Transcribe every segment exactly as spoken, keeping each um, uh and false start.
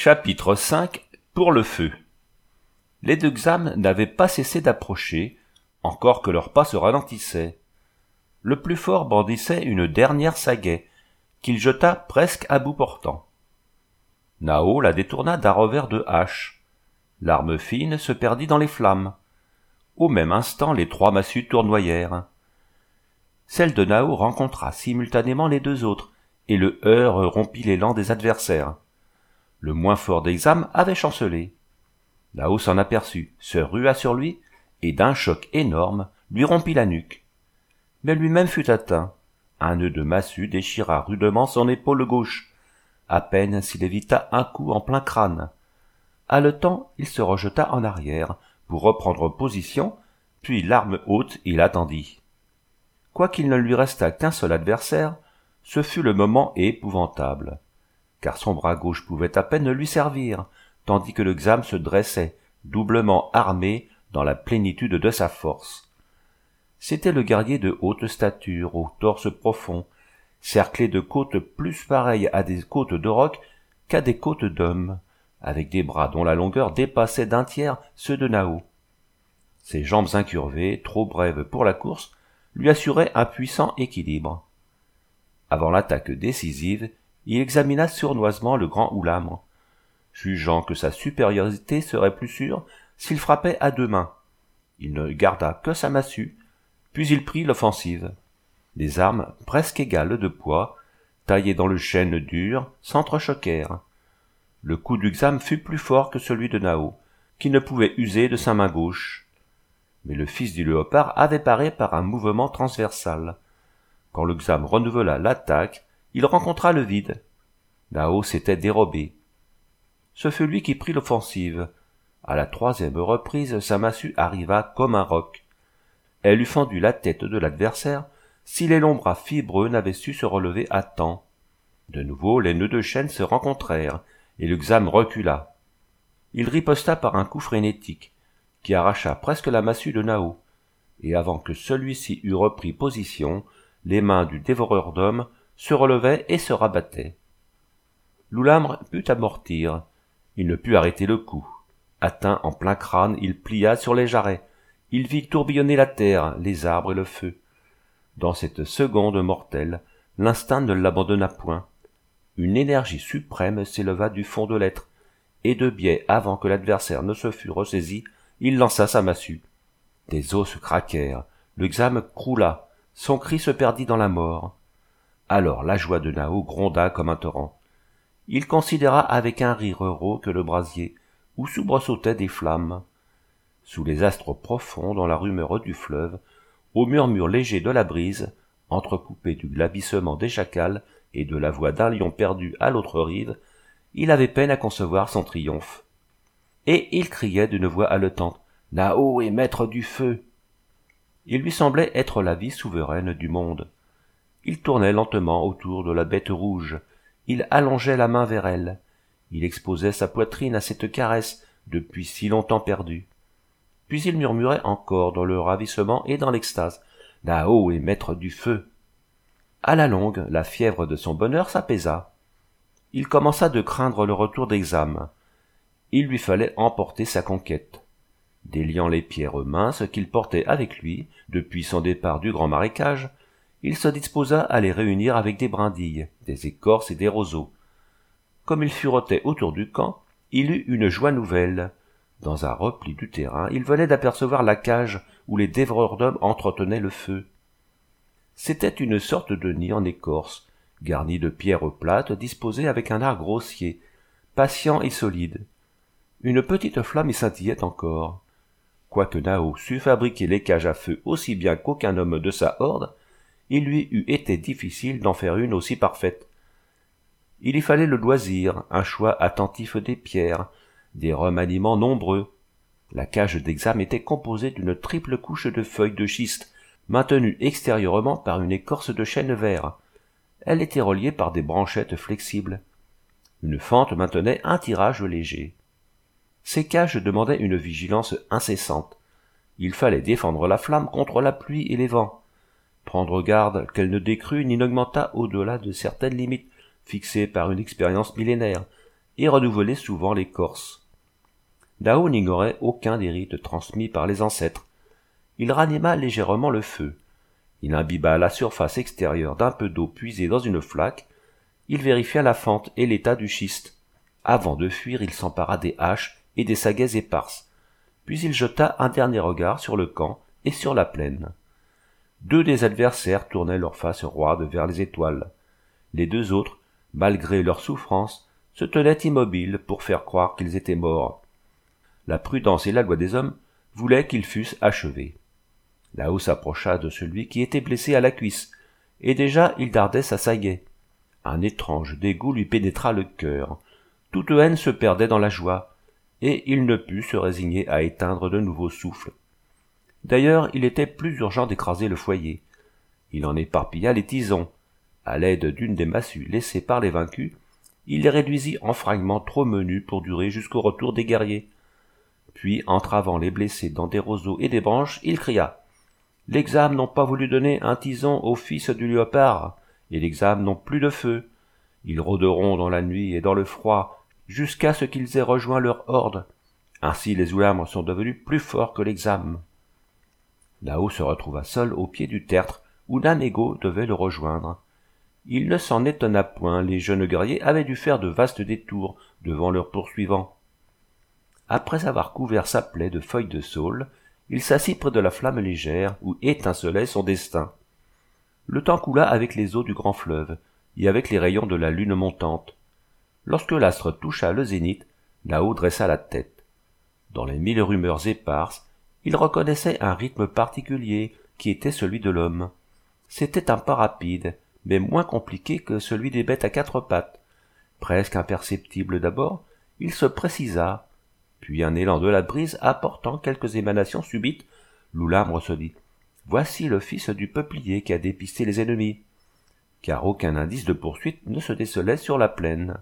Chapitre cinq. Pour le feu. Les deux Xames n'avaient pas cessé d'approcher, encore que leurs pas se ralentissaient. Le plus fort brandissait une dernière sagaie, qu'il jeta presque à bout portant. Nao la détourna d'un revers de hache. L'arme fine se perdit dans les flammes. Au même instant, les trois massues tournoyèrent. Celle de Nao rencontra simultanément les deux autres, et le heurt rompit l'élan des adversaires. Le moins fort des Xames avait chancelé. Nao s'en aperçut, se rua sur lui, et d'un choc énorme, lui rompit la nuque. Mais lui-même fut atteint. Un nœud de massue déchira rudement son épaule gauche. À peine s'il évita un coup en plein crâne. Haletant, il se rejeta en arrière, pour reprendre position, puis l'arme haute, il attendit. Quoiqu'il ne lui restât qu'un seul adversaire, ce fut le moment épouvantable, car son bras gauche pouvait à peine lui servir, tandis que le Xame se dressait, doublement armé, dans la plénitude de sa force. C'était le guerrier de haute stature, au torse profond, cerclé de côtes plus pareilles à des côtes de roc qu'à des côtes d'homme, avec des bras dont la longueur dépassait d'un tiers ceux de Nao. Ses jambes incurvées, trop brèves pour la course, lui assuraient un puissant équilibre. Avant l'attaque décisive, il examina sournoisement le grand Ulamre, jugeant que sa supériorité serait plus sûre s'il frappait à deux mains. Il ne garda que sa massue, puis il prit l'offensive. Les armes, presque égales de poids, taillées dans le chêne dur, s'entrechoquèrent. Le coup du Xame fut plus fort que celui de Nao, qui ne pouvait user de sa main gauche. Mais le fils du léopard avait paré par un mouvement transversal. Quand le Xame renouvela l'attaque, il rencontra le vide. Nao s'était dérobé. Ce fut lui qui prit l'offensive. À la troisième reprise, sa massue arriva comme un roc. Elle eût fendu la tête de l'adversaire si les longs bras fibreux n'avaient su se relever à temps. De nouveau, les nœuds de chêne se rencontrèrent, et le Xame recula. Il riposta par un coup frénétique, qui arracha presque la massue de Nao, et avant que celui-ci eût repris position, les mains du dévoreur d'hommes se relevaient et se rabattaient. L'Ulamre put amortir. Il ne put arrêter le coup. Atteint en plein crâne, il plia sur les jarrets. Il vit tourbillonner la terre, les arbres et le feu. Dans cette seconde mortelle, l'instinct ne l'abandonna point. Une énergie suprême s'éleva du fond de l'être, et de biais avant que l'adversaire ne se fût ressaisi, il lança sa massue. Des os se craquèrent, le Xame croula, son cri se perdit dans la mort. Alors la joie de Nao gronda comme un torrent. Il considéra avec un rire rauque le brasier, où soubresautaient des flammes. Sous les astres profonds, dans la rumeur du fleuve, au murmure léger de la brise, entrecoupé du glapissement des chacals et de la voix d'un lion perdu à l'autre rive, il avait peine à concevoir son triomphe. Et il criait d'une voix haletante « Nao est maître du feu !» Il lui semblait être la vie souveraine du monde. Il tournait lentement autour de la bête rouge, il allongeait la main vers elle, il exposait sa poitrine à cette caresse depuis si longtemps perdue. Puis il murmurait encore dans le ravissement et dans l'extase « Nao est maître du feu !» À la longue, la fièvre de son bonheur s'apaisa. Il commença de craindre le retour des Xames. Il lui fallait emporter sa conquête. Déliant les pierres minces qu'il portait avec lui depuis son départ du grand marécage, il se disposa à les réunir avec des brindilles, des écorces et des roseaux. Comme il furetait autour du camp, il eut une joie nouvelle. Dans un repli du terrain, il venait d'apercevoir la cage où les dévoreurs d'hommes entretenaient le feu. C'était une sorte de nid en écorce, garni de pierres plates disposées avec un art grossier, patient et solide. Une petite flamme y scintillait encore. Quoique Nao sût fabriquer les cages à feu aussi bien qu'aucun homme de sa horde, il lui eût été difficile d'en faire une aussi parfaite. Il y fallait le loisir, un choix attentif des pierres, des remaniements nombreux. La cage des Xames était composée d'une triple couche de feuilles de schiste, maintenue extérieurement par une écorce de chêne vert. Elle était reliée par des branchettes flexibles. Une fente maintenait un tirage léger. Ces cages demandaient une vigilance incessante. Il fallait défendre la flamme contre la pluie et les vents, prendre garde qu'elle ne décrût ni n'augmentât au-delà de certaines limites fixées par une expérience millénaire, et renouvelait souvent l'écorce. Nao n'ignorait aucun des rites transmis par les ancêtres. Il ranima légèrement le feu. Il imbiba la surface extérieure d'un peu d'eau puisée dans une flaque. Il vérifia la fente et l'état du schiste. Avant de fuir, il s'empara des haches et des saguets éparses. Puis il jeta un dernier regard sur le camp et sur la plaine. Deux des adversaires tournaient leur face roide vers les étoiles. Les deux autres, malgré leur souffrance, se tenaient immobiles pour faire croire qu'ils étaient morts. La prudence et la loi des hommes voulaient qu'ils fussent achevés. Nao s'approcha de celui qui était blessé à la cuisse, et déjà il dardait sa sagaie. Un étrange dégoût lui pénétra le cœur. Toute haine se perdait dans la joie, et il ne put se résigner à éteindre de nouveaux souffles. D'ailleurs, il était plus urgent d'écraser le foyer. Il en éparpilla les tisons. À l'aide d'une des massues laissées par les vaincus, il les réduisit en fragments trop menus pour durer jusqu'au retour des guerriers. Puis, entravant les blessés dans des roseaux et des branches, il cria « L'examen n'ont pas voulu donner un tison au fils du léopard, et l'examen n'ont plus de feu. Ils rôderont dans la nuit et dans le froid, jusqu'à ce qu'ils aient rejoint leur horde. Ainsi les Ulamres sont devenus plus forts que l'examen. » Nao se retrouva seul au pied du tertre, où Namego devait le rejoindre. Il ne s'en étonna point, les jeunes guerriers avaient dû faire de vastes détours devant leurs poursuivants. Après avoir couvert sa plaie de feuilles de saule, il s'assit près de la flamme légère où étincelait son destin. Le temps coula avec les eaux du grand fleuve et avec les rayons de la lune montante. Lorsque l'astre toucha le zénith, Nao dressa la tête. Dans les mille rumeurs éparses, il reconnaissait un rythme particulier qui était celui de l'homme. C'était un pas rapide, mais moins compliqué que celui des bêtes à quatre pattes. Presque imperceptible d'abord, il se précisa, puis un élan de la brise apportant quelques émanations subites, l'Oulamre se dit « Voici le fils du peuplier qui a dépisté les ennemis », car aucun indice de poursuite ne se décelait sur la plaine.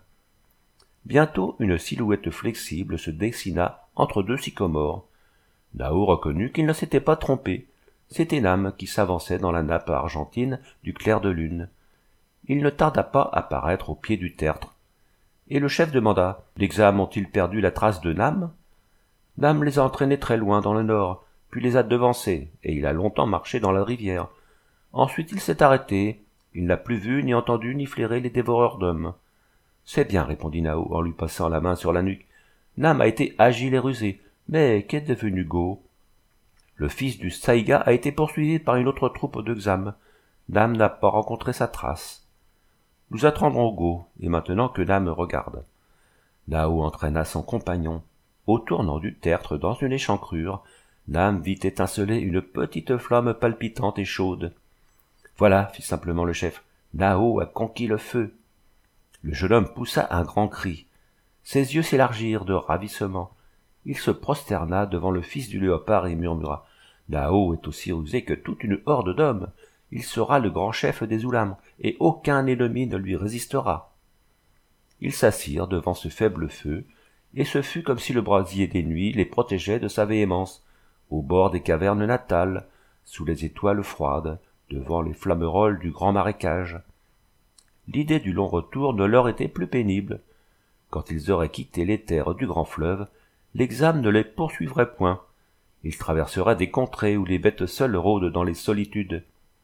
Bientôt une silhouette flexible se dessina entre deux sycomores. Nao reconnut qu'il ne s'était pas trompé. C'était Nam qui s'avançait dans la nappe argentine du clair de lune. Il ne tarda pas à paraître au pied du tertre. Et le chef demanda « Les ont-ils perdu la trace de Nam ?» Nam les a entraînés très loin dans le nord, puis les a devancés, et il a longtemps marché dans la rivière. Ensuite il s'est arrêté. Il n'a plus vu, ni entendu, ni flairé les dévoreurs d'hommes. « C'est bien, répondit Nao en lui passant la main sur la nuque. Nam a été agile et rusé, mais qu'est devenu Go? Le fils du Saïga a été poursuivi par une autre troupe de Xam. Nam n'a pas rencontré sa trace. Nous attendrons Go, et maintenant que Nam regarde. » Nao entraîna son compagnon. Au tournant du tertre dans une échancrure, Nam vit étinceler une petite flamme palpitante et chaude. « Voilà, fit simplement le chef, Nao a conquis le feu. » Le jeune homme poussa un grand cri. Ses yeux s'élargirent de ravissement. Il se prosterna devant le fils du léopard et murmura « Nao est aussi rusé que toute une horde d'hommes. Il sera le grand chef des Ulamres, et aucun ennemi ne lui résistera. » Ils s'assirent devant ce faible feu, et ce fut comme si le brasier des nuits les protégeait de sa véhémence, au bord des cavernes natales, sous les étoiles froides, devant les flammerolles du grand marécage. L'idée du long retour ne leur était plus pénible. Quand ils auraient quitté les terres du grand fleuve, l'examen ne les poursuivrait point. Ils traverseraient des contrées où les bêtes seules rôdent dans les solitudes.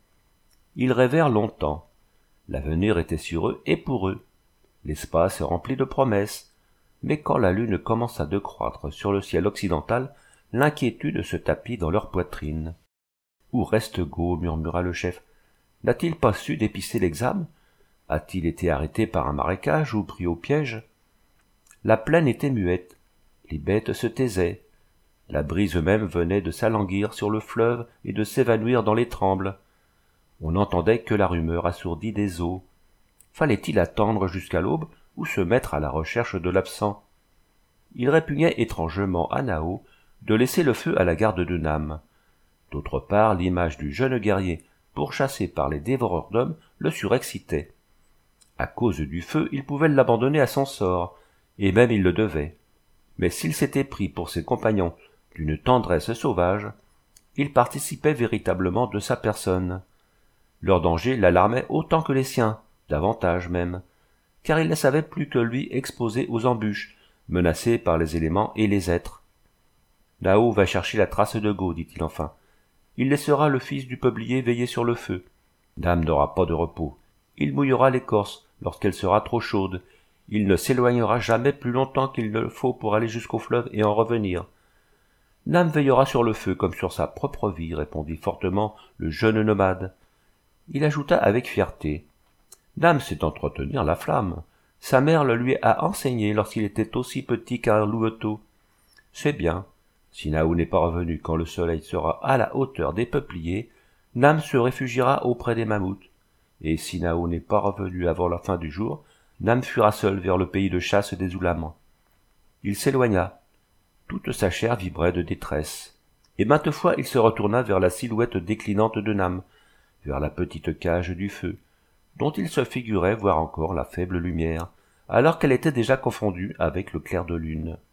Ils rêvèrent longtemps. L'avenir était sur eux et pour eux. L'espace est rempli de promesses. Mais quand la lune commença de croître sur le ciel occidental, l'inquiétude se tapit dans leur poitrine. « Où reste Go ?» murmura le chef. « N'a-t-il pas su dépister l'examen? A-t-il été arrêté par un marécage ou pris au piège ?» La plaine était muette. Les bêtes se taisaient. La brise même venait de s'alanguir sur le fleuve et de s'évanouir dans les trembles. On n'entendait que la rumeur assourdie des eaux. Fallait-il attendre jusqu'à l'aube ou se mettre à la recherche de l'absent? Il répugnait étrangement à Nao de laisser le feu à la garde de Nam. D'autre part, l'image du jeune guerrier, pourchassé par les dévoreurs d'hommes, le surexcitait. À cause du feu, il pouvait l'abandonner à son sort, et même il le devait. Mais s'il s'était pris pour ses compagnons d'une tendresse sauvage, il participait véritablement de sa personne. Leur danger l'alarmait autant que les siens, davantage même, car il ne savait plus que lui exposé aux embûches, menacé par les éléments et les êtres. Nao va chercher la trace de Go, dit-il enfin. Il laissera le fils du peuplier veiller sur le feu. Dame n'aura pas de repos. Il mouillera l'écorce lorsqu'elle sera trop chaude. Il ne s'éloignera jamais plus longtemps qu'il ne le faut pour aller jusqu'au fleuve et en revenir. Nam veillera sur le feu comme sur sa propre vie, répondit fortement le jeune nomade. Il ajouta avec fierté. Nam sait entretenir la flamme. Sa mère le lui a enseigné lorsqu'il était aussi petit qu'un louveteau. C'est bien. Si Nao n'est pas revenu quand le soleil sera à la hauteur des peupliers, Nam se réfugiera auprès des mammouths. Et si Nao n'est pas revenu avant la fin du jour, Nam fuira seul vers le pays de chasse des Oulamans. Il s'éloigna. Toute sa chair vibrait de détresse. Et maintes fois il se retourna vers la silhouette déclinante de Nam, vers la petite cage du feu, dont il se figurait voir encore la faible lumière, alors qu'elle était déjà confondue avec le clair de lune.